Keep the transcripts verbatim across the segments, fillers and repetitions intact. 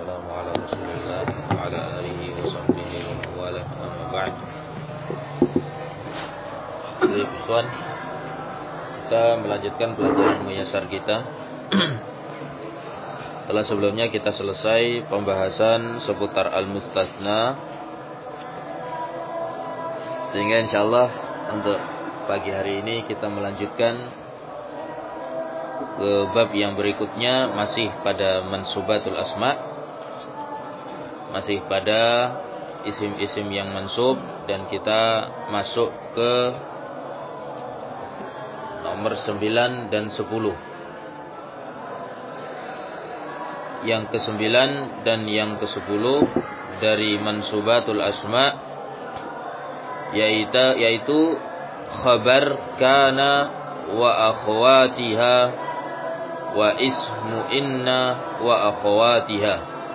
wassalamu ala Rasulillah wa ala alihi wa sahbihi wa mawala amma ba'd. Baik, ikhwan, kita melanjutkan pelajaran muyasar kita. Setelah sebelumnya kita selesai pembahasan seputar al-mustasna, sehingga insyaallah untuk pagi hari ini kita melanjutkan ke bab yang berikutnya, masih pada mansubatul asma, masih pada isim-isim yang mansub, dan kita masuk ke nomor sembilan dan sepuluh. Yang kesembilan dan yang kesepuluh dari mansubatul asma, yaitu yaitu khabar kana wa akhwatiha wa ismu inna wa akhwatiha.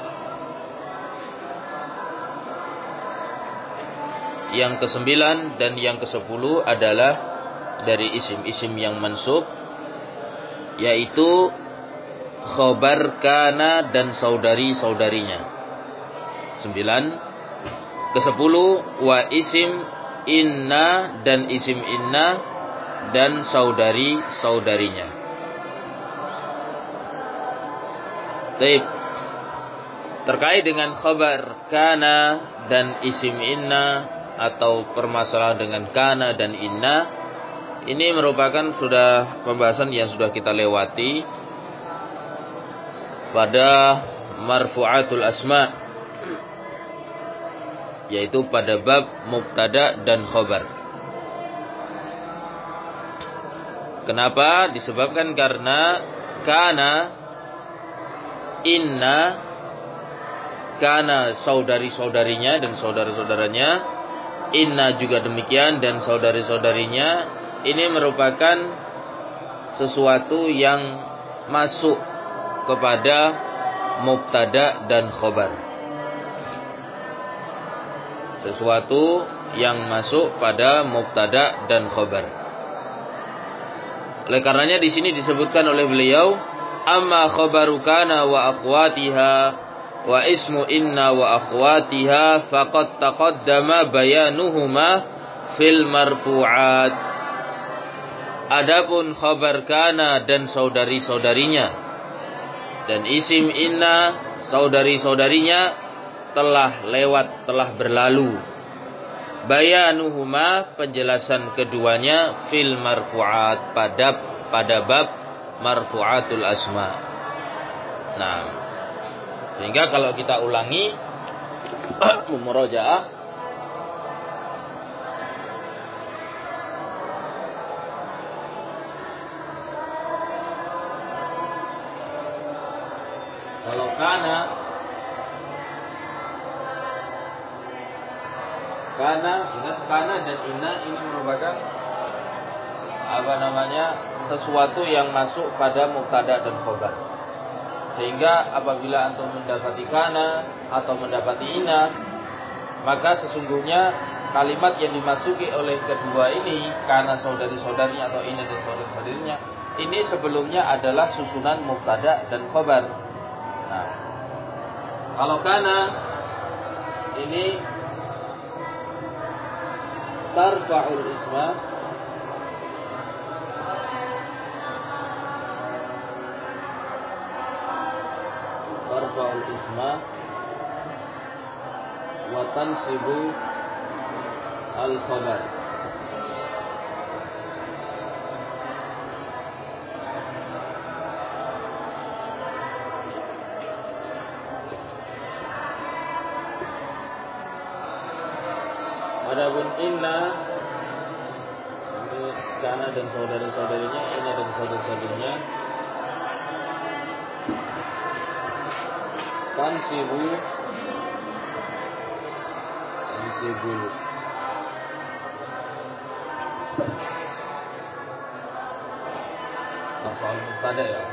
Yang kesembilan dan yang kesepuluh adalah dari isim-isim yang mansub, yaitu khabar kana dan saudari-saudarinya. Sembilan. Kesepuluh wa isim inna dan isim inna dan saudari-saudarinya. Baik. Terkait dengan khabar kana dan isim inna, atau permasalahan dengan kana dan inna, ini merupakan sudah pembahasan yang sudah kita lewati pada marfu'atul asma, yaitu pada bab mubtada dan khabar. Kenapa? Disebabkan karena kana, inna, kana saudari-saudarinya dan saudara-saudaranya, inna juga demikian dan saudari-saudarinya, ini merupakan sesuatu yang masuk kepada mubtada dan khabar. Sesuatu yang masuk pada mubtada dan khabar. Oleh karenanya di sini disebutkan oleh beliau, amma khabaru kana wa akhwatiha wa ismu inna wa akhwatiha faqad taqaddama bayanuhuma fil marfu'at. Adapun khabar kana dan saudari-saudarinya dan isim inna saudari-saudarinya telah lewat, telah berlalu. Bayanuhuma, penjelasan keduanya, fil marfu'at, pada pada bab marfu'atul asma. Nah, sehingga kalau kita ulangi murajaah, kalau kana kana ingat kana dan inna ini merupakan apa namanya, sesuatu yang masuk pada mubtada dan khabar. Sehingga apabila antum mendapati kana atau mendapati inna, maka sesungguhnya kalimat yang dimasuki oleh kedua ini, kana saudari-saudarinya atau inna dan saudari-saudarinya, ini sebelumnya adalah susunan mubtada dan khabar. Nah, kalau kana ini tarfa'ul isma, tarfa'ul isma wa tansibu al khabar. Adapun inna, ini kana dan saudara-saudarinya, inna dan saudara-saudarinya, tansibu tansibu soal mubtada ya.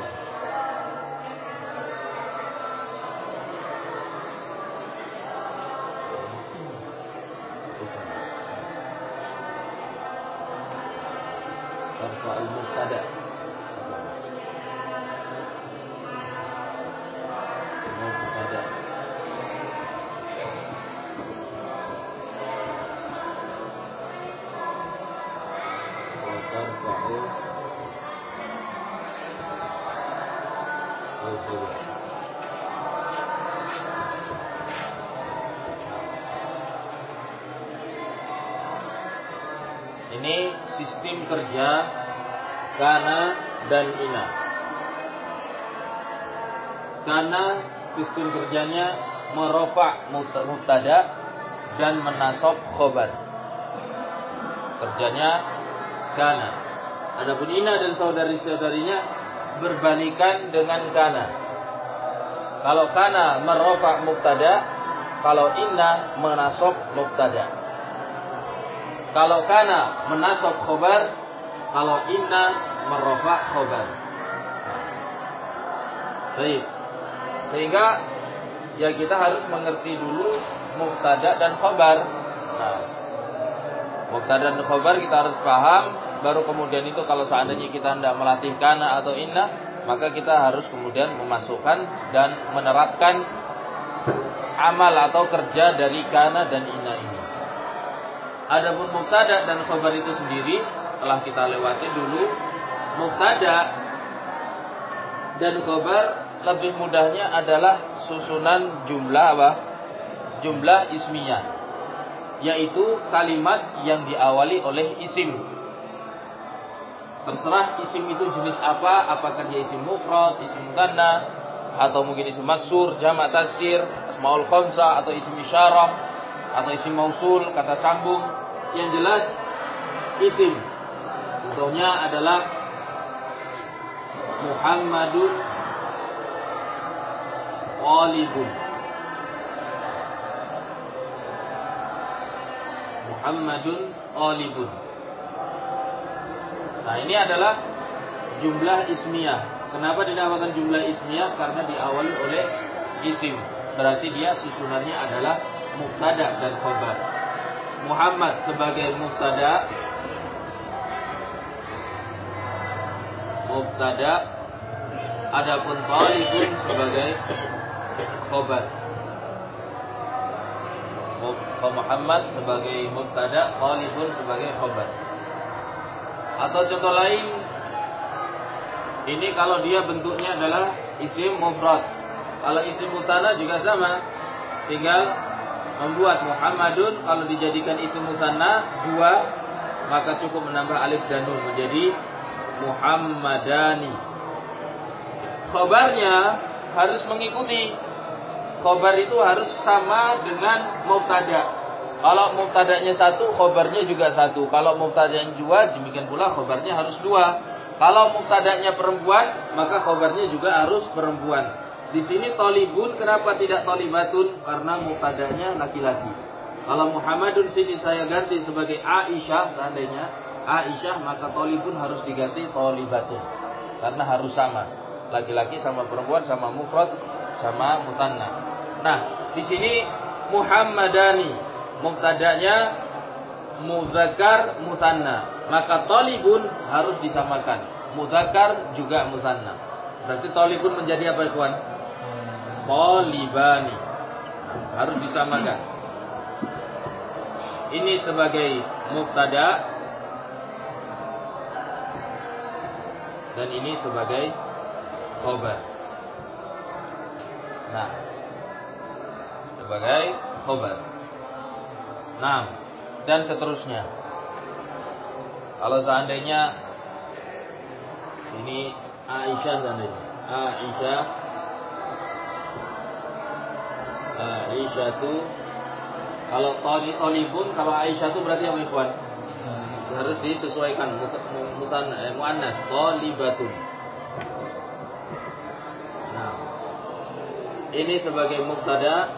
Tarfa'ul mubtada. Mubtada. yarfa'u al-khabar. Ini sistem kerja kana dan ina. Kana sistem kerjanya merofa mubtada dan menasab khobar. Kerjanya kana. Adapun ina dan saudari-saudarinya berbalikan dengan kana. Kalau kana merofa mubtada, kalau inna menasab mubtada. Kalau kana menasab khobar, kalau inna merofa khobar. Baik. Sehingga ya kita harus mengerti dulu mubtada dan khobar. Nah, mubtada dan khobar kita harus paham, baru kemudian itu kalau seandainya kita hendak melatih kana atau inna, maka kita harus kemudian memasukkan dan menerapkan amal atau kerja dari kana dan inna ini. Adapun mubtada dan khobar itu sendiri telah kita lewati dulu. Mubtada dan khobar lebih mudahnya adalah susunan jumlah apa? Jumlah ismiyah, yaitu kalimat yang diawali oleh isim. Terserah isim itu jenis apa, apakah dia isim mufrad, isim mutsanna, atau mungkin isim maksur, jamak taksir, asmaul khamsah, atau isim isyarah, atau isim mausul, kata sambung. Yang jelas isim. Contohnya adalah Muhammadun Qalibun. Muhammadun Qalibun. Nah, ini adalah jumlah ismiyah. Kenapa dinamakan jumlah ismiyah? Karena diawali oleh isim. Berarti dia susunannya adalah mubtada dan khobar. Muhammad sebagai mubtada, mubtada, adapun Qalibun sebagai khobar. Muhammad sebagai mubtada, Qalibun sebagai khobar. Atau contoh lain, ini kalau dia bentuknya adalah isim mufrad. Kalau isim mutsanna juga sama, tinggal membuat Muhammadun kalau dijadikan isim mutsanna dua, maka cukup menambah alif dan nun menjadi Muhammadani. Khobarnya harus mengikuti. Khobar itu harus sama dengan mubtada. Kalau mubtadanya satu, khobarnya juga satu. Kalau mubtadanya dua, demikian pula khobarnya harus dua. Kalau mubtadanya perempuan, maka khobarnya juga harus perempuan. Di sini tolibun, kenapa tidak tolibatun? Karena mubtadanya laki-laki. Kalau Muhammadun sini saya ganti sebagai Aisyah, seandainya Aisyah, maka tolibun harus diganti tolibatun. Karena harus sama. Laki-laki sama perempuan, sama mufrad, sama mutsanna. Nah, di sini Muhammadani, mubtadanya muzakkar mutsanna, maka tolibun harus disamakan. Muzakkar juga mutsanna. Berarti tolibun menjadi apa, ikhwan? Tolibani. Harus disamakan. Ini sebagai mubtada dan ini sebagai khobar. Nah, sebagai khobar. Nah, dan seterusnya. Kalau seandainya ini Aisyah seandainya Aisyah Aisyah itu kalau tolibun, kalau Aisyah itu berarti apa, ikhwan? Harus disesuaikan mutan eh, muannas tolibatun. Nah, ini sebagai mubtada,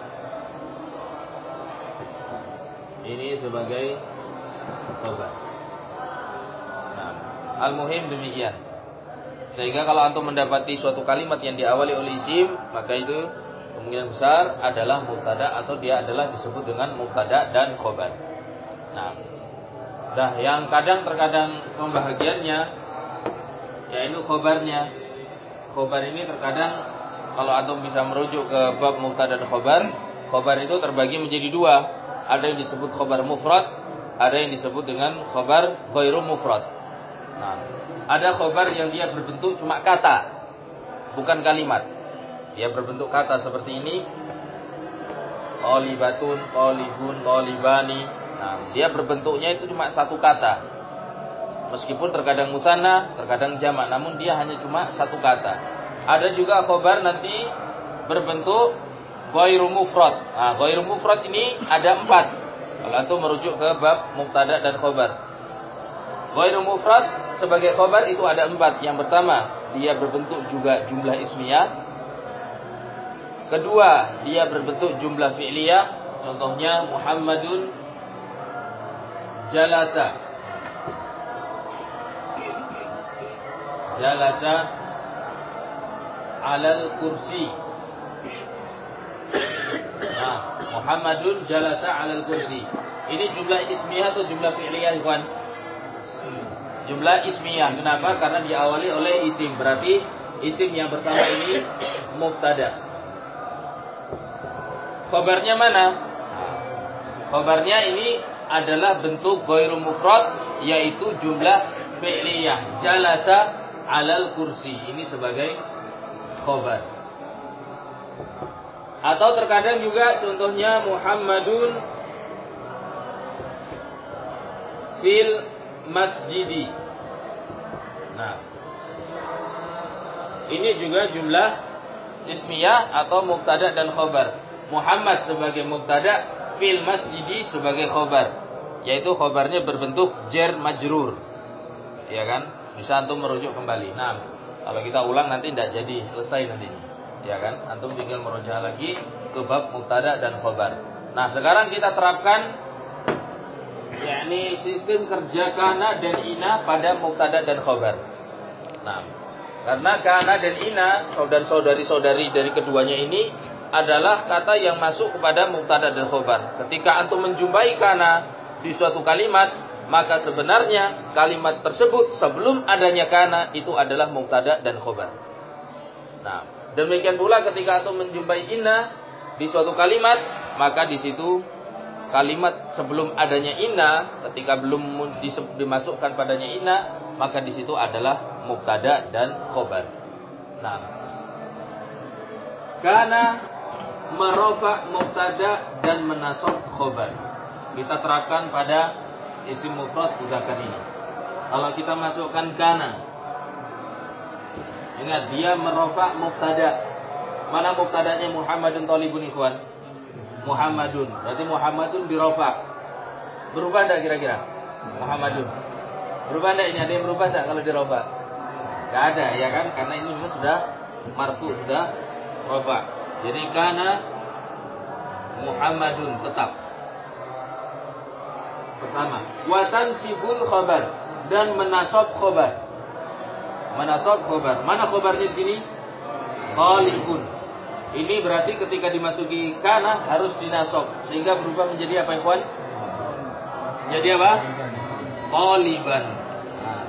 ini sebagai khobar. Nah, al-muhim demikian. Sehingga kalau antum mendapati suatu kalimat yang diawali oleh isim, maka itu kemungkinan besar adalah mubtada atau dia adalah disebut dengan mubtada dan khobar. Nah, dah yang kadang terkadang pembahagiannya yaitu khobarnya. Khobar ini terkadang kalau antum bisa merujuk ke bab mubtada dan khobar, khobar itu terbagi menjadi dua. Ada yang disebut khobar mufrad, ada yang disebut dengan khobar ghairu mufrad. Nah, ada khobar yang dia berbentuk cuma kata, bukan kalimat. Dia berbentuk kata seperti ini. Qalibatun, qalibun, qalibani. Nah, dia berbentuknya itu cuma satu kata. Meskipun terkadang musanna, terkadang jamak, namun dia hanya cuma satu kata. Ada juga khobar nanti berbentuk ghairu mufrad. Nah, ghairu mufrad ini ada empat. Kalau antum merujuk ke bab mubtada dan khobar. Ghairu mufrad sebagai khobar itu ada empat. Yang pertama, dia berbentuk juga jumlah ismiyah. Kedua, dia berbentuk jumlah fi'liyah. Contohnya Muhammadun jalasa. Jalasa alal kursi. Nah, Muhammadun jalasa alal kursi. Ini jumlah ismiyah atau jumlah fi'liyah, ikhwan? Jumlah ismiyah. Kenapa? Karena diawali oleh isim. Berarti isim yang pertama ini mubtada. Khabarnya mana? Khabarnya ini adalah bentuk ghairu mufrad, yaitu jumlah fi'liyah. Jalasa alal kursi. Ini sebagai khabar. Atau terkadang juga contohnya Muhammadun fil masjidi. Nah, ini juga jumlah ismiyah atau mubtada dan khobar. Muhammad sebagai mubtada, fil masjidi sebagai khobar, yaitu khobarnya berbentuk jar majrur, ya kan? Bisa antum merujuk kembali. Nah, kalau kita ulang nanti tidak jadi selesai nanti, ya kan? Antum tinggal merujuk lagi ke bab mubtada dan khobar. Nah, sekarang kita terapkan yakni sistem kerja kana dan ina pada mubtada dan khobar. Nah, karena kana dan ina, saudara-saudari-saudari dari keduanya ini adalah kata yang masuk kepada mubtada dan khobar. Ketika antum menjumpai kana di suatu kalimat, maka sebenarnya kalimat tersebut sebelum adanya kana itu adalah mubtada dan khobar. Nah, demikian pula ketika antum menjumpai inna di suatu kalimat, maka di situ kalimat sebelum adanya inna, ketika belum dimasukkan padanya inna, maka di situ adalah mubtada dan khobar. Nah, kana merafa mubtada dan menasab khobar. Kita terapkan pada isim mufrad mudzakkar ini. Kalau kita masukkan kana, ingat dia merafa mubtada. Mana mubtadanya? Muhammadun talibun, ikhwan. Muhammadun. Berarti Muhammadun dirafa. Berubah enggak kira-kira? Muhammadun. Berubah enggak ini? Ada yang berubah enggak kalau dirafa? Enggak ada, ya kan? Karena ini memang sudah marfu, sudah rafa. Jadi kana Muhammadun tetap. Pertama, wa tansibul khabar, dan menasab khabar. Menasab khabar. Mana khabarnya di sini? Qalibun. Ini berarti ketika dimasuki kana harus dinasab sehingga berubah menjadi apa, ikhwan? Jadi apa? Qaliban. Nah.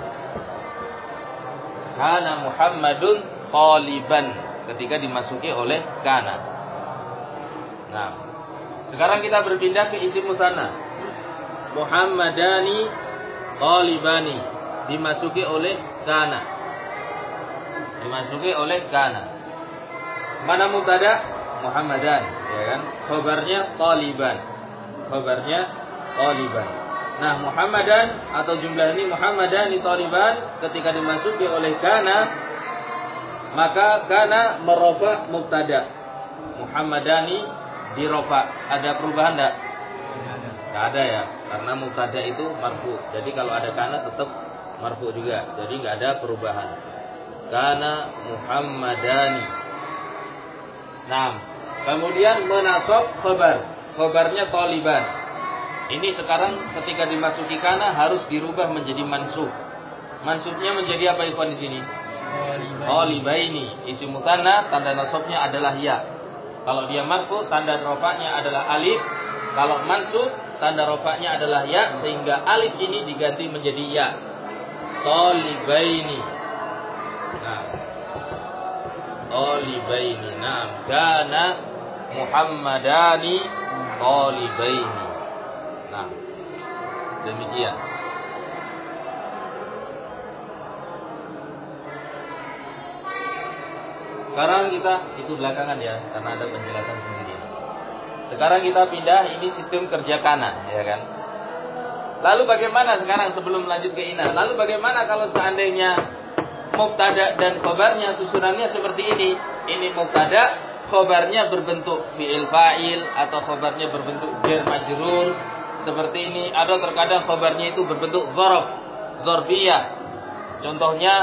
Kana Muhammadun qaliban ketika dimasuki oleh kana. Nah, sekarang kita berpindah ke isim musanna. Muhammadani qalibani dimasuki oleh kana. Dimasuki oleh kana. Mana mubtada? Muhammadan, ya kan? Khabarnya qaliban. Khabarnya qaliban. Nah, Muhammadan atau jumlah ini Muhammadani qaliban ketika dimasuki oleh kana, maka kana merafa mubtada. Muhammadani dirafa. Ada perubahan enggak? Enggak ada ya, karena mubtada itu marfu. Jadi kalau ada kana tetap marfu juga. Jadi enggak ada perubahan. Kana Muhammadani. Nah, kemudian menasab khabar. Khabarnya taliban. Ini sekarang ketika dimasuki kana harus dirubah menjadi mansub. Mansubnya menjadi apa, ikhwan, di sini? Talibaini. Isim musanna tanda nasabnya adalah ya. Kalau dia marfu tanda rafa'nya adalah alif. Kalau mansub tanda rafa'nya adalah ya, sehingga alif ini diganti menjadi ya. Talibaini. Nah, Talibaini. Naam. Kana Muhammadani Talibaini. Nah, demikian. Sekarang kita, itu belakangan ya, karena ada penjelasan sendiri. Sekarang kita pindah, ini sistem kerja kana, ya kan. Lalu bagaimana sekarang sebelum lanjut ke inna? Lalu bagaimana kalau seandainya mubtada dan khobarnya susunannya seperti ini? Ini mubtada, khobarnya berbentuk fi'il fa'il atau khobarnya berbentuk jar majrur seperti ini. Ada terkadang khobarnya itu berbentuk dzaraf, dzarfiyah. Contohnya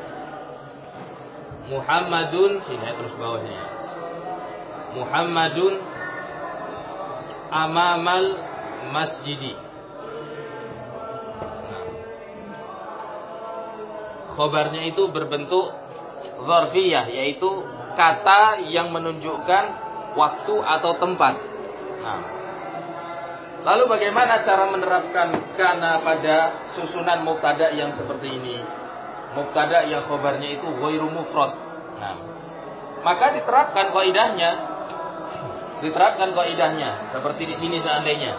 Muhammadun, sini ya, terus bawahnya. Muhammadun amamal masjidi. Nah, khobarnya itu berbentuk dzarfiyah, yaitu kata yang menunjukkan waktu atau tempat. Nah, lalu bagaimana cara menerapkan kana pada susunan mubtada yang seperti ini? Mubtada yang khobarnya itu ghairu mufrad. Nah, maka diterapkan kaidahnya. Diterapkan kaidahnya seperti di sini seandainya.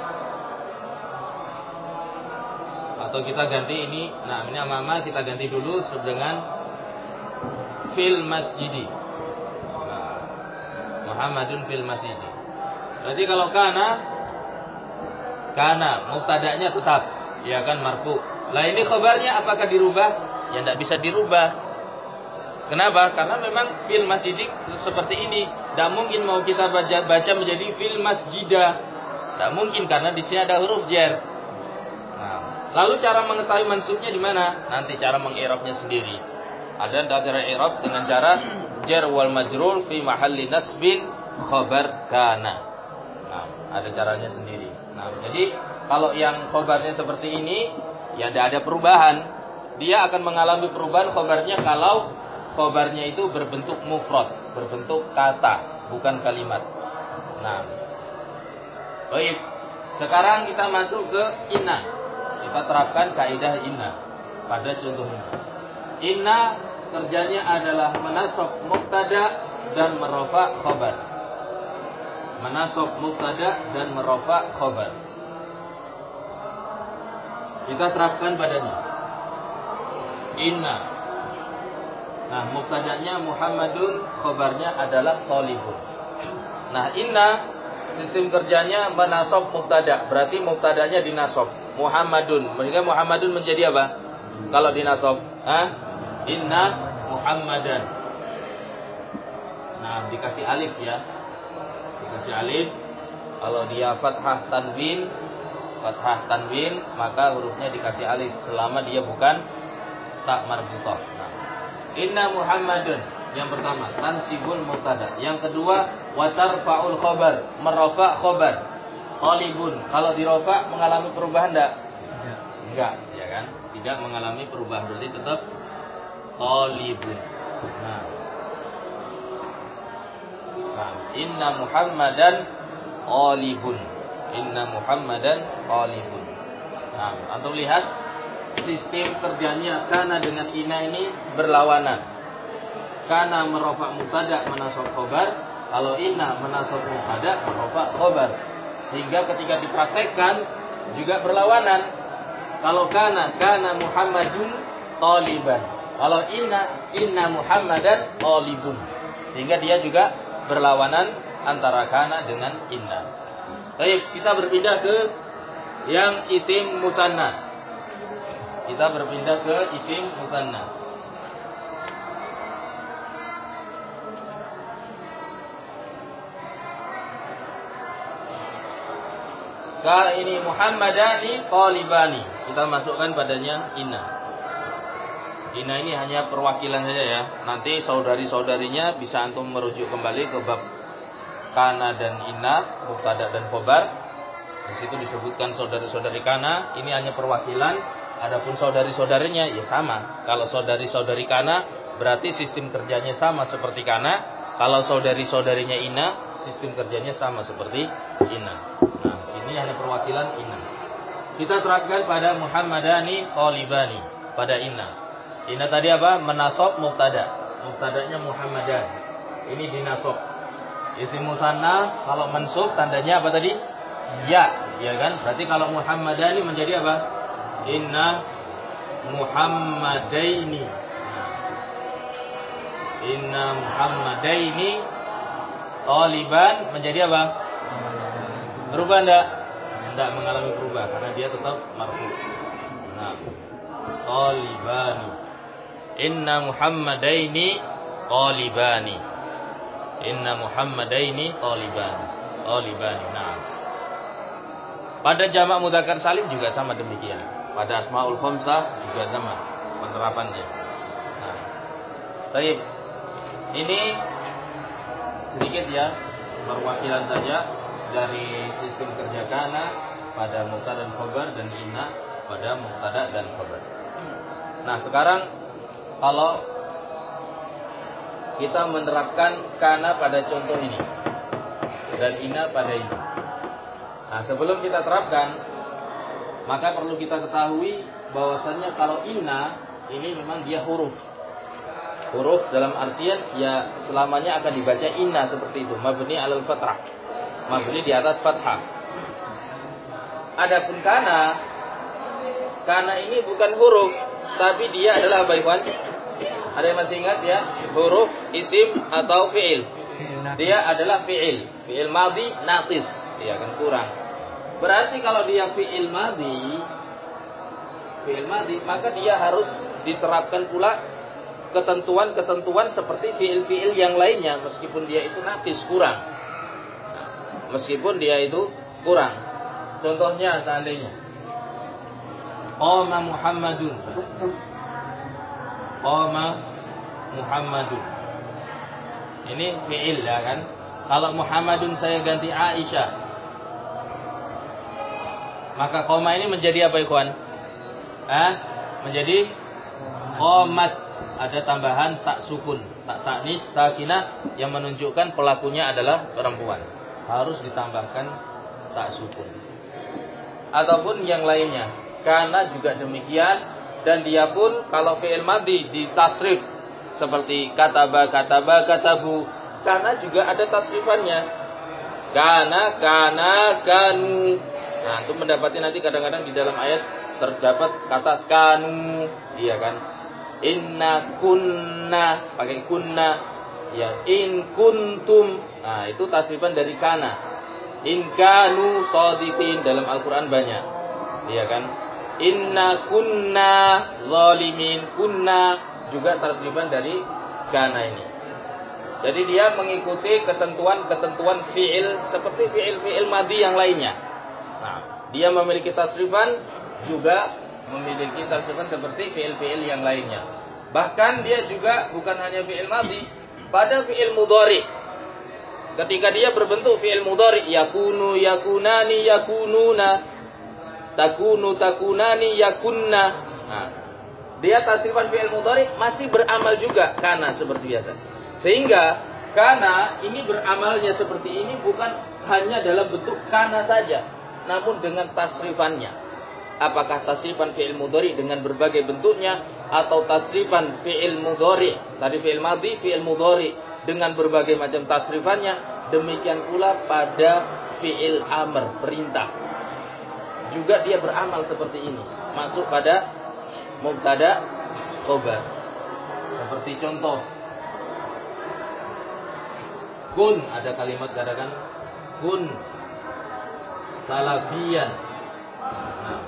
Atau kita ganti ini, nah ini amama kita ganti dulu dengan fil masjidi. Nah, Muhammadun fil masjidi. Berarti kalau kana kana mubtadanya tetap, ya kan, marfu. Lah ini khabarnya apakah dirubah? Ya tidak bisa dirubah. Kenapa? Karena memang fil masjidi seperti ini. Tidak mungkin mau kita baca, baca menjadi fil masjidah. Tidak mungkin karena di sini ada huruf jar. Nah, lalu cara mengetahui mansubnya di mana? Nanti cara mengirabnya sendiri. Ada cara i'rab dengan cara jar wal majrur fi mahalli nasbin khabar kana. Nah, ada caranya sendiri. Nah, jadi kalau yang khabarnya seperti ini, ya tidak ada perubahan. Dia akan mengalami perubahan khabarnya kalau khabarnya itu berbentuk mufrad, berbentuk kata, bukan kalimat. Nah, baik. Sekarang kita masuk ke inna. Kita terapkan kaidah inna pada contoh ini. Inna kerjanya adalah menasab mubtada dan merafa khabar. Menasab mubtada dan merafa khabar. Kita terapkan padanya. Inna. Nah, mubtadanya Muhammadun, khabarnya adalah thalibun. Nah, inna sistem kerjanya menasab mubtada, berarti mubtadanya dinasab Muhammadun. Sehingga Muhammadun menjadi apa? Kalau dinasab, ah, inna Muhammadan. Nah, dikasih alif ya. Dikasih alif. Kalau dia fathah tanwin, fathah tanwin, maka hurufnya dikasih alif selama dia bukan tak marbutah. Nah, inna Muhammadun yang pertama tansibul mubtada. Yang kedua wa tarfa'ul khabar, merafa khabar. Talibun, kalau dirofa mengalami perubahan enggak? Enggak, ya kan? Tidak mengalami perubahan, berarti tetap talibun. Nah, nah inna Muhammadan talibun. Inna Muhammadan talibun. Nah, antum lihat sistem kerjanya kana dengan inna ini berlawanan. Kana merafa mubtada menasab khabar, kalau inna menasab mubtada merafa khabar. Sehingga ketika dipraktekkan juga berlawanan. Kalau kana kana Muhammadun taliban. Kalau inna inna Muhammadan talibun. Sehingga dia juga berlawanan antara kana dengan inna. Baik, kita berpindah ke yang isim musanna. Kita berpindah ke isim musanna. Kalau ini Muhammadani talibani, kita masukkan padanya inna. Inna ini hanya perwakilan saja ya. Nanti saudari-saudarinya bisa antum merujuk kembali ke bab kana dan inna, mubtada dan khobar. Di situ disebutkan saudari-saudari kana, ini hanya perwakilan. Adapun saudari-saudarinya ya sama. Kalau saudari-saudari kana berarti sistem kerjanya sama seperti kana. Kalau saudari-saudarinya inna, sistem kerjanya sama seperti inna. Nah, ini hanya perwakilan inna. Kita terapkan pada Muhammadani talibani, pada inna. Inna tadi apa? Menasab mubtada. Mubtadanya Muhammadan. Ini dinasab. Isim musanna kalau mansub tandanya apa tadi? Ya, ya kan? Berarti kalau Muhammadani menjadi apa? Inna Muhammadaini. Inna Muhammadaini taliban menjadi apa? Berubah enggak? Enggak mengalami perubahan karena dia tetap marfu. Nah, talibani. Inna Muhammadaini talibani. Inna Muhammadaini talibani. Talibani. Nah. Pada jamak mudzakkar salim juga sama demikian. Pada asmaul khamsah juga sama penerapannya. Nah. Baik. Ini sedikit ya perwakilan saja dari sistem kerja kana pada mubtada dan khabar dan inna pada mubtada dan khabar. Nah, sekarang kalau kita menerapkan kana pada contoh ini dan inna pada ini. Nah, sebelum kita terapkan, maka perlu kita ketahui bahwasannya kalau inna ini memang dia huruf. Huruf dalam artian ya selamanya akan dibaca inna seperti itu, mabni alal fathah. Mabni di atas fathah. Adapun kana, kana ini bukan huruf, tapi dia adalah apa, Ikhwan? Ada yang masih ingat ya? Huruf, isim atau fi'il. Dia adalah fi'il, fi'il madhi naqis, ya kan kurang. Berarti kalau dia fi'il madhi, fi'il madhi, maka dia harus diterapkan pula ketentuan-ketentuan seperti fi'il-fi'il yang lainnya, meskipun dia itu naqis, kurang. Nah, meskipun dia itu kurang. Contohnya seandainya Qama Muhammadun. Qama Muhammadun. Ini fi'il ya kan? Kalau Muhammadun saya ganti Aisyah, maka qama ini menjadi apa, ikhwan? Ah, menjadi qamat. Ada tambahan tak sukun, tak taknis, sakinah yang menunjukkan pelakunya adalah perempuan. Harus ditambahkan tak sukun. Ataupun yang lainnya. Karena juga demikian, dan dia pun kalau fi'il madhi ditasrif seperti kataba, kataba, katabu, karena juga ada tasrifannya. Kana, kana, kanu. Nah, itu mendapati nanti kadang-kadang di dalam ayat terdapat kata kanu, iya kan? Inna kunna, pakai kunna, ya in kuntum. Nah, itu tasrifan dari kana. In kanu shadiqin, dalam Al-Qur'an banyak. Iya kan? Inna kunna zalimin, kunna juga tasrifan dari kana ini. Jadi dia mengikuti ketentuan-ketentuan fi'il seperti fi'il-fi'il madhi yang lainnya. Nah, dia memiliki tasrifan juga memiliki tasrifan seperti fi'il-fi'il yang lainnya. Bahkan dia juga bukan hanya fi'il madhi, pada fi'il mudhari. Ketika dia berbentuk fi'il mudhari, yakunu, yakunani, yakununa, takunu, takunani, yakunna. Nah, dia tasrifan fi'il mudhari masih beramal juga kana seperti biasa. Sehingga kana ini beramalnya seperti ini bukan hanya dalam bentuk kana saja, namun dengan tasrifannya. Apakah tasrifan fi'il mudhari dengan berbagai bentuknya, atau tasrifan fi'il mudhari, tadi fi'il madhi, fi'il mudhari dengan berbagai macam tasrifannya. Demikian pula pada fi'il amr, perintah. Juga dia beramal seperti ini, masuk pada mubtada khabar. Seperti contoh, kun, ada kalimat katakan kun salafiyan. Nah,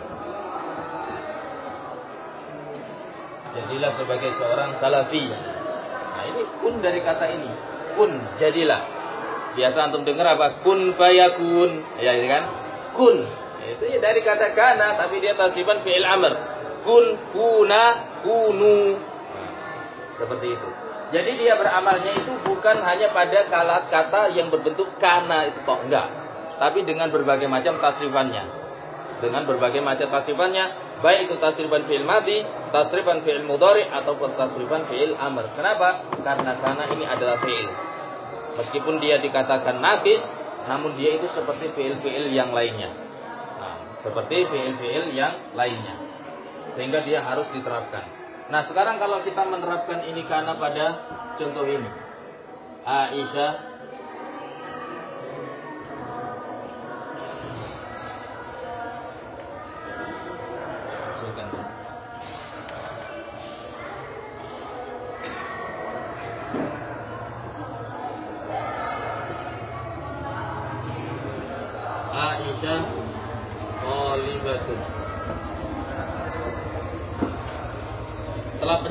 jadilah sebagai seorang salafi. Nah, ini kun dari kata ini. Kun, jadilah. Biasa antum dengar apa? Kun fayakun. Ya, ini kan? Kun. Itu ya dari kata kana, tapi dia tasrifan fi'il amr. Kun, kuna, kunu. Nah, seperti itu. Jadi dia beramalnya itu bukan hanya pada kata yang berbentuk kana itu toh, enggak. Tapi dengan berbagai macam tasrifannya. Dengan berbagai macam tasrifannya, baik itu tasrifan fi'il madhi, tasrifan fi'il mudhari, ataupun tasrifan fi'il amr. Kenapa? Karena kana ini adalah fi'il. Meskipun dia dikatakan naqis, namun dia itu seperti fi'il-fi'il yang lainnya. Nah, seperti fi'il-fi'il yang lainnya. Sehingga dia harus diterapkan. Nah, sekarang kalau kita menerapkan ini kana pada contoh ini. Aisyah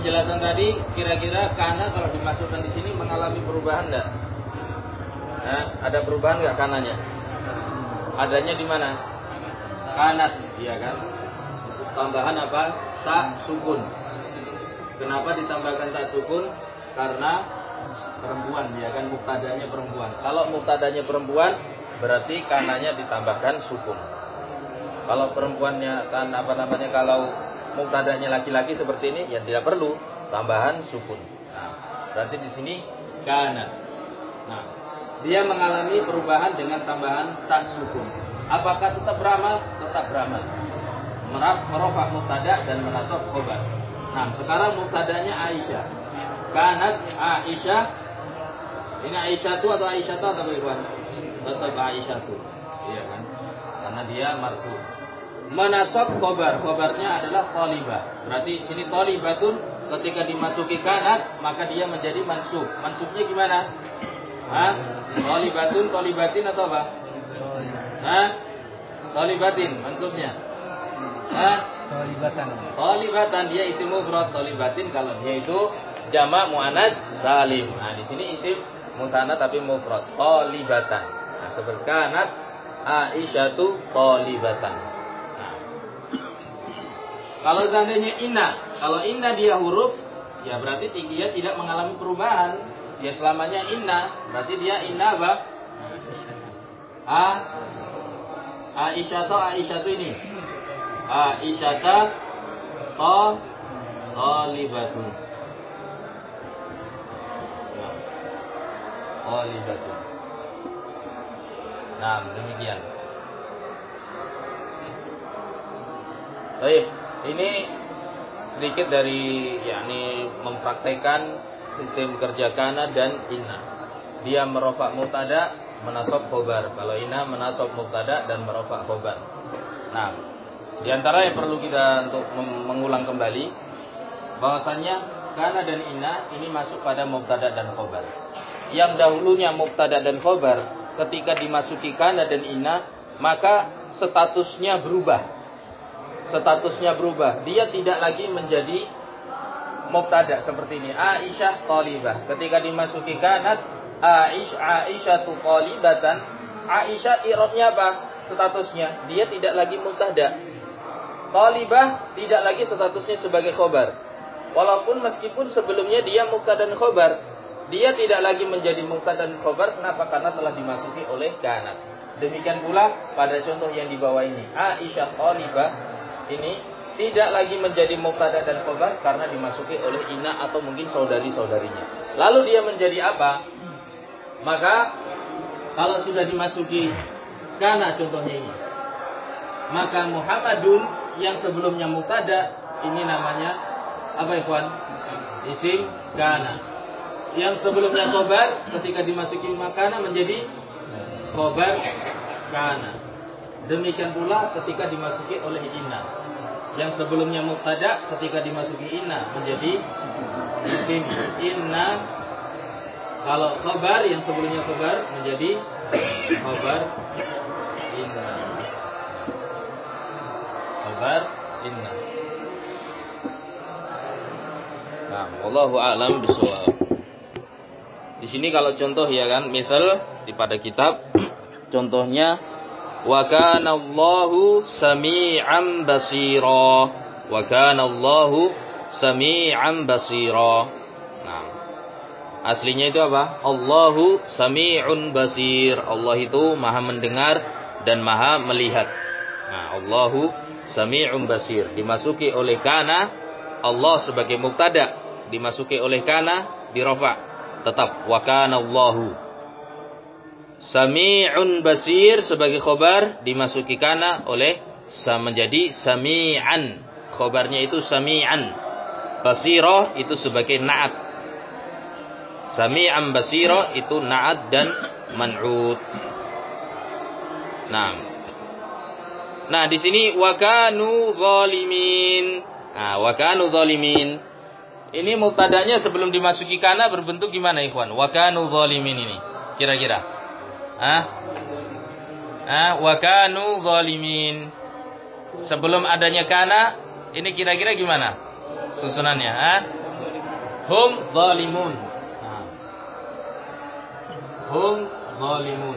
penjelasan tadi, kira-kira kana kalau dimasukkan di sini mengalami perubahan enggak? Nah, ada perubahan enggak kananya? Adanya di mana? Kanat, iya kan? Tambahan apa? Tak sukun. Kenapa ditambahkan tak sukun? Karena perempuan, ya kan, muktadanya perempuan. Kalau muktadanya perempuan, berarti kananya ditambahkan sukun. Kalau perempuannya kan apa namanya, kalau muktadanya laki-laki seperti ini, ya tidak perlu tambahan sukun. Nah, berarti di sini kana. Nah, dia mengalami perubahan dengan tambahan tak sukun. Apakah tetap beramal? Tetap beramal. Merofak muktada dan menasab khobar. Nah, sekarang muktadanya Aisyah. Kanat Aisyah. Ini Aisyah tu atau Aisyah tu atau bagaimana? Tetap Aisyah tu. Iya kan? Karena dia marfu. Menasab khobar. Khobarnya adalah talibah. Berarti sini talibatun ketika dimasuki kanat, maka dia menjadi mansub. Mansubnya gimana? Hah? Talibatun, talibatin atau apa? Hah? Talibatin mansubnya. Hah? Talibatan. Talibatan, dia isim mufrad. Talibatin kalau dia itu jamak muannas salim. Nah, di sini isim mutanna tapi mufrad. Talibatan. Nah, seperti kanat Aisyatu talibatan. Nah. Kalau seandainya inna, kalau inna dia huruf, ya berarti dia tidak mengalami perubahan. Dia selamanya inna, berarti dia inna apa? A Aisyatu Aisyatu ini. Aisyata ta talibatun. Talibatun. Nah, demikian. Baik, ini sedikit dari yakni mempraktekkan sistem kerja kana dan inna. Dia merofak mubtada, menasab khobar. Kalau inna menasab mubtada dan merofak khobar. Nah, di antara yang perlu kita untuk mengulang kembali bahwasannya kana dan inna ini masuk pada mubtada dan khobar. Yang dahulunya mubtada dan khobar, ketika dimasuki kana dan inna, maka statusnya berubah. Statusnya berubah. Dia tidak lagi menjadi mubtada seperti ini. Aisyah talibah. Ketika dimasuki kanat, Aisyah Aisyatu talibatan. Aisyah i'rabnya apa? Statusnya dia tidak lagi mubtada. Talibah tidak lagi statusnya sebagai khobar. Walaupun meskipun sebelumnya dia mubtada dan khobar, dia tidak lagi menjadi mubtada dan khobar. Kenapa? Karena telah dimasuki oleh kanat. Demikian pula pada contoh yang di bawah ini. Aisyah talibah ini tidak lagi menjadi mubtada dan khobar karena dimasuki oleh inna atau mungkin saudari-saudarinya. Lalu dia menjadi apa? Maka kalau sudah dimasuki kana contohnya ini, maka Muhammadun yang sebelumnya mubtada ini namanya apa ikhwan? Isim kana. Yang sebelumnya khobar ketika dimasuki makana menjadi khobar kana. Demikian pula ketika dimasuki oleh inna. Yang sebelumnya mubtada ketika dimasuki inna menjadi isim inna. Kalau khobar yang sebelumnya khobar menjadi khobar inna. Khobar inna. Nah, wallahu a'lam bishawab. Di sini kalau contoh ya kan, misal di pada kitab contohnya wa kana Allahu sami'an basira. Wa kana Allahu sami'an basira. Nah, aslinya itu apa? Allahu sami'un basir. Allah itu maha mendengar dan maha melihat. Nah, Allahu sami'un basir. Dimasuki oleh kana, Allah sebagai mubtada. Dimasuki oleh kana, dirofa. Tetap wa kana Allahu sami'un basir sebagai khobar, dimasuki kana oleh menjadi sami'an. Khobarnya itu sami'an. Basirah itu sebagai na'at. Sami'an basirah itu na'at dan man'ud. Nah. Nah, di sini wa kanu zalimin. Nah, wa kanu zalimin. Ini mubtadanya sebelum dimasuki kana berbentuk gimana ikhwan? Wa kanu zalimin ini. Kira-kira. Ah? Ah, wa kanu zalimin. Sebelum adanya kana, ini kira-kira gimana susunannya? Ah? Hum zalimun. Nah. Hum zalimun.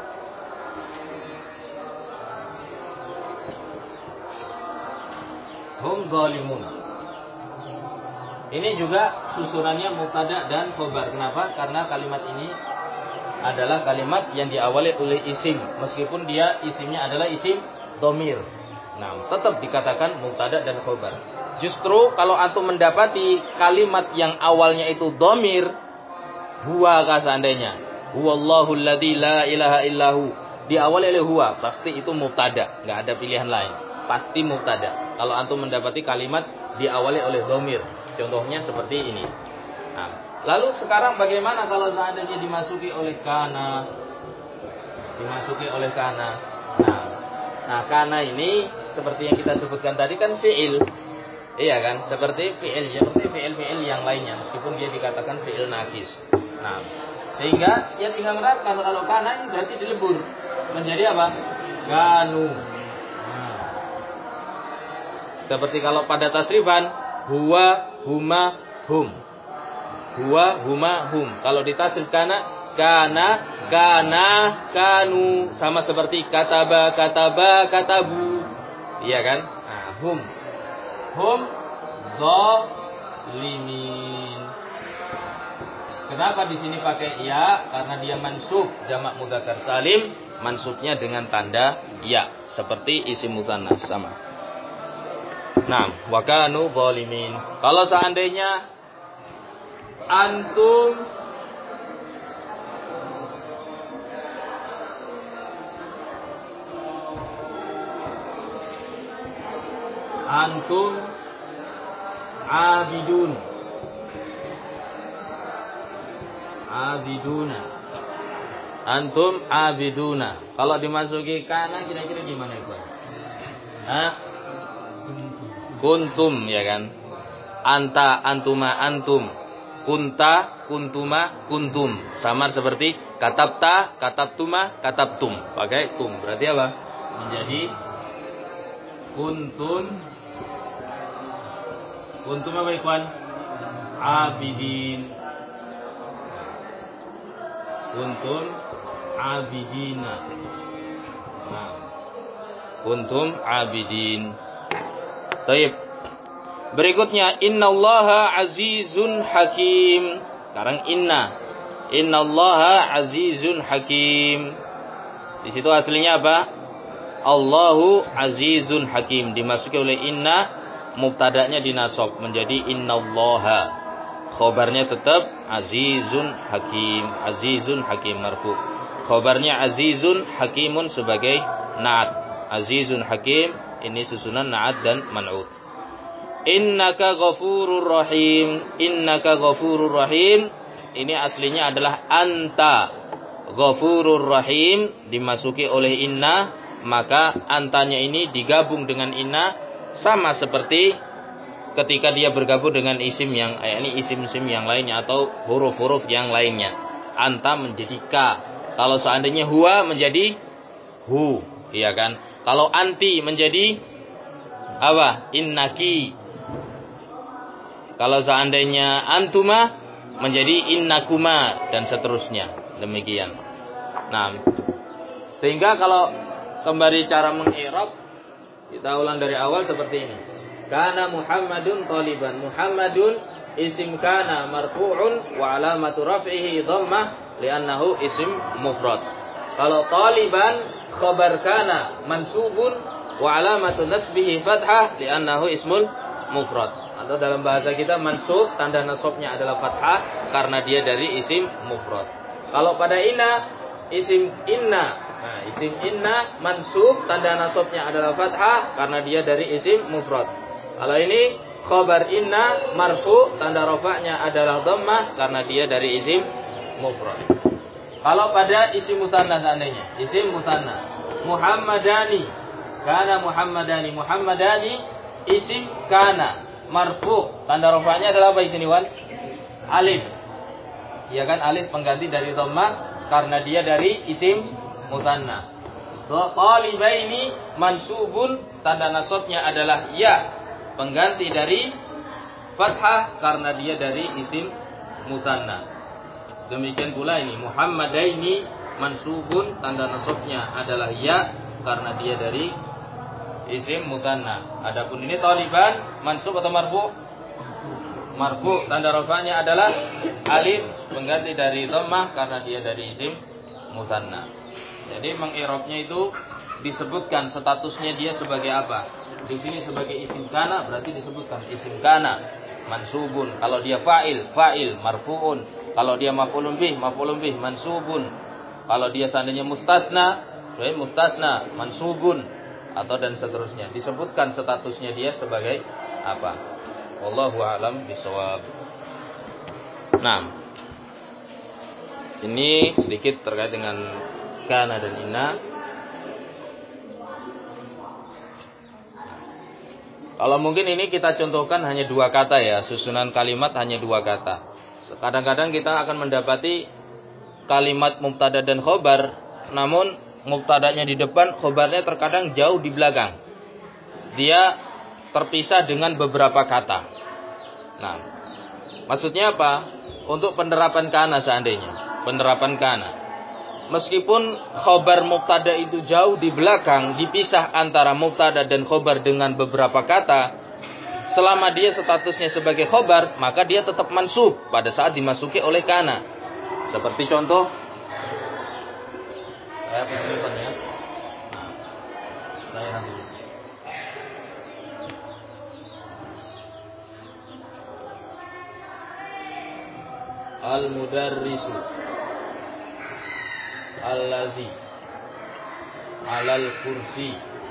Hum zalimun. Ini juga susunannya mubtada dan khobar. Kenapa? Karena kalimat ini adalah kalimat yang diawali oleh isim, meskipun dia isimnya adalah isim dhamir. Nah, tetap dikatakan mubtada dan khobar. Justru kalau antum mendapati kalimat yang awalnya itu dhamir, huwa kah seandainya, huwallahu alladzi la ilaha illahu, diawali oleh huwa, pasti itu mubtada, enggak ada pilihan lain. Pasti mubtada. Kalau antum mendapati kalimat diawali oleh dhamir, contohnya seperti ini. Nah, lalu sekarang bagaimana kalau seandainya dimasuki oleh kana? Dimasuki oleh kana. Nah, nah kana ini seperti yang kita sebutkan tadi kan fi'il. Iya kan? Seperti fi'il, seperti fi'il-fi'il yang lainnya, meskipun dia dikatakan fi'il naqis. Nah, sehingga ya tinggal menerapkan kalau kana ini berarti dilebur menjadi apa? Kanu. Nah. Seperti kalau pada tasrifan huwa, huma, hum. Huwa, huma, hum. Kalau ditasrif kana, kana, kana, kanu. Sama seperti kataba, kataba, katabu. Iya kan? Nah, hum. Hum zalimin. Kenapa di sini pakai ya? Karena dia mansub jamak mudzakkar salim, mansubnya dengan tanda ya, seperti isim mutsanna sama. Nah, wa kanu zalimin. Kalau seandainya antum antum abidun, abiduna, antum abiduna. Kalau dimasuki kana kira-kira gimana itu? Hah? Kuntum, ya kan? Anta, antuma, antum. Kunta, kuntuma, kuntum. Samar seperti katabta, katabtuma, katabtum. Pakai tum. Berarti apa? Menjadi kuntun. Kuntum apa ikhwan? Abidin. Kuntum abidina. Nah. Kuntum abidin. Taib. Berikutnya innallaha azizun hakim. Sekarang inna. Innallaha azizun hakim. Di situ aslinya apa? Allahu azizun hakim. Dimasuki oleh inna, mubtada'nya dinasab menjadi innallaha. Khobarnya tetap azizun hakim. Azizun hakim marfu. Khobarnya azizun hakimun sebagai na'at. Azizun hakim ini susunan na'at dan man'ut. Innaka ghafurur rahim. Innaka ghafurur rahim. Ini aslinya adalah anta ghafurur rahim. Dimasuki oleh inna, maka antanya ini digabung dengan inna, sama seperti ketika dia bergabung dengan isim yang yakni isim-isim yang lainnya atau huruf-huruf yang lainnya. Anta menjadi ka. Kalau seandainya huwa menjadi hu, iya kan? Kalau anti menjadi apa? Innaki. Kalau seandainya antuma menjadi innakuma dan seterusnya. Demikian. Nah, sehingga kalau kembali cara mengirab, kita ulang dari awal seperti ini. Kana Muhammadun taliban. Muhammadun isim kana marfu'un wa alamatu raf'ihi dhammah li'annahu isim mufrad. Kalau taliban khabar kana mansubun wa alamatu nasbihi fathah li'annahu ismul mufrad. Atau dalam bahasa kita mansub tanda nasabnya adalah fathah karena dia dari isim mufrad. Kalau pada inna isim inna, nah isim inna mansub tanda nasabnya adalah fathah karena dia dari isim mufrad. Kalau ini khabar inna marfu tanda rafa'nya adalah dhammah karena dia dari isim mufrad. Kalau pada isim mutanna seandainya, isim mutanna Muhammadani, kana Muhammadani, Muhammadani isim kana marfu tanda rafa'nya adalah apa di sini wan? Alif. Ya kan, alif pengganti dari dhammah karena dia dari isim mutanna. Talibaini mansubun tanda nasabnya adalah ya, pengganti dari fathah karena dia dari isim mutanna. Demikian pula ini Muhammadaini mansubun, tanda nasabnya adalah ya karena dia dari isim mutanna. Adapun ini taliban mansub atau marfu? Marfu, tanda rafa'nya adalah alif pengganti dari dhammah karena dia dari isim mutanna. Jadi mengirobnya itu disebutkan statusnya dia sebagai apa. Di sini sebagai isim kana berarti disebutkan isim kana mansubun. Kalau dia fa'il, fa'il marfu'un. Kalau dia maf'ulun bih, maf'ulun bih mansubun. Kalau dia seandainya mustasna, berarti mustasna mansubun, atau dan seterusnya. Disebutkan statusnya dia sebagai apa. Wallahu a'lam bishawab. Nah, ini sedikit terkait dengan kana dan inna. Kalau mungkin ini kita contohkan hanya dua kata ya, susunan kalimat hanya dua kata. Kadang-kadang kita akan mendapati kalimat mubtada dan khobar, namun mubtadanya di depan, khobarnya terkadang jauh di belakang. Dia terpisah dengan beberapa kata. Nah, maksudnya apa? Untuk penerapan kana seandainya, penerapan kana. Meskipun khobar mubtada itu jauh di belakang, dipisah antara mubtada dan khobar dengan beberapa kata, selama dia statusnya sebagai khobar, maka dia tetap mansub pada saat dimasuki oleh kana. Seperti contoh, saya penelitian ya. Nah, saya nanti. Al-mudarrisu allazi alal kursi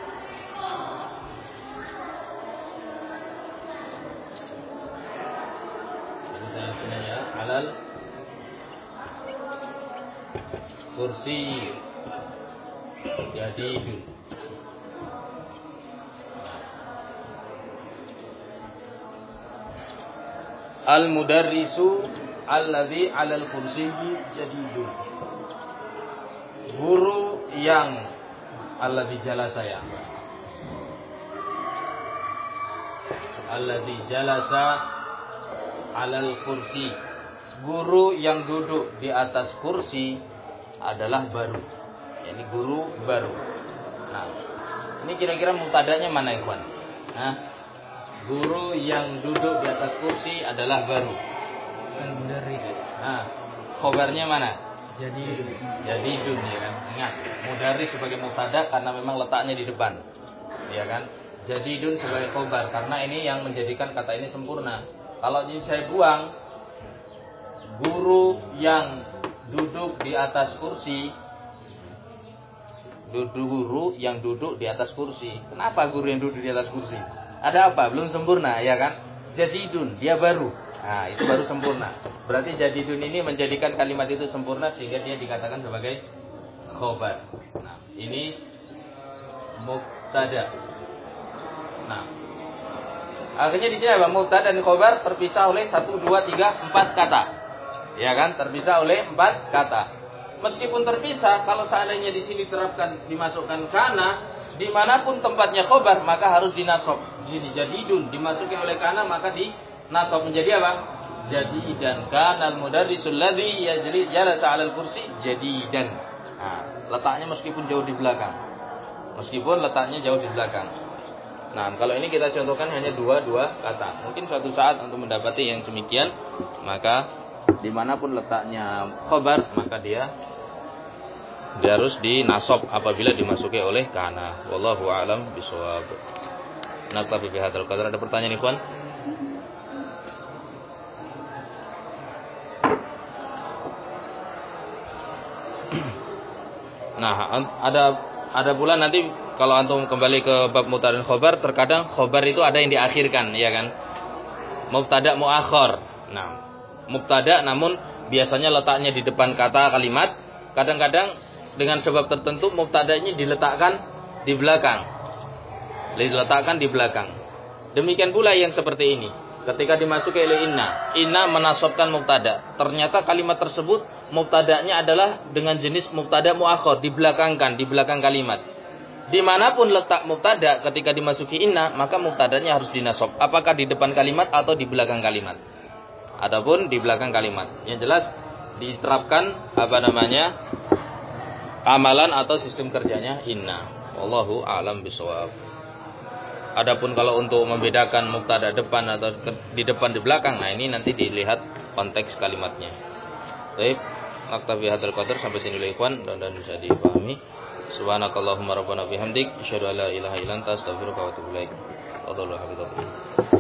saya sebenarnya alal kursi jadidun. Al-mudarrisu allazi alal kursi jadidun. Guru yang allazi jalasa ya. Allazi jalasa alal kursi. Guru yang duduk di atas kursi adalah baru. Ini guru baru. Nah, ini kira-kira mubtadanya mana, ikhwan? Nah, guru yang duduk di atas kursi adalah baru. Nah, khobarnya mana? Jadi jadi jun ya kan. Ingat, mudarris sebagai mubtada karena memang letaknya di depan. Ya kan? Jadi jun sebagai khobar karena ini yang menjadikan kata ini sempurna. Kalau ini saya buang, guru yang duduk di atas kursi, duduk guru yang duduk di atas kursi. Kenapa guru yang duduk di atas kursi? Ada apa? Belum sempurna, ya kan? Jadidun, dia baru. Nah, itu baru sempurna. Berarti jadidun ini menjadikan kalimat itu sempurna sehingga dia dikatakan sebagai khobar. Nah, ini mubtada. Nah, akhirnya di sini apa? Mubtada dan khobar terpisah oleh satu, dua, tiga, empat kata. Ya kan? Terpisah oleh empat kata. Meskipun terpisah, kalau seandainya di sini terapkan dimasukkan kana, dimanapun tempatnya khobar maka harus dinasab. Jadi jadidun dimasuki oleh kana maka dinasab menjadi apa? Jadidan. Kana al-mudarrisul ladzi yajli jalasa 'alal kursi jadidan. Nah, letaknya meskipun jauh di belakang. Meskipun letaknya jauh di belakang. Nah, kalau ini kita contohkan hanya dua dua kata. Mungkin suatu saat untuk mendapati yang demikian, maka dimanapun letaknya khobar maka dia dia harus dinasab apabila dimasuki oleh kana. Wallahu a'lam bishawab. Naktabi bihadzal qadar. Ada pertanyaan, ikhwan? Nah, ada ada pula nanti kalau antum kembali ke bab mubtada dan khobar, terkadang khobar itu ada yang diakhirkan, ya kan? Mubtada muakhar. Nah, mubtada namun biasanya letaknya di depan kata kalimat. Kadang-kadang dengan sebab tertentu mubtadanya diletakkan di belakang. Diletakkan di belakang. Demikian pula yang seperti ini. Ketika dimasuki oleh inna, inna menasabkan mubtada. Ternyata kalimat tersebut mubtadanya adalah dengan jenis mubtada muakhar, dibelakangkan di belakang kalimat. Dimanapun letak mubtada ketika dimasuki inna, maka mubtadanya harus dinasab. Apakah di depan kalimat atau di belakang kalimat? Adapun di belakang kalimat. Yang jelas diterapkan apa namanya? Amalan atau sistem kerjanya inna. Wallahu a'lam bishawab. Adapun kalau untuk membedakan mubtada depan atau di depan di belakang, nah ini nanti dilihat konteks kalimatnya. Baik, naktabi hadzal qadar sampai sini dulu ikhwan, dan bisa dipahami. Subhanakallahumma rabbana bihamdik asyhadu an la ilaha illa anta astaghfiruka wa atubu ilaik. Wallahu a'lam.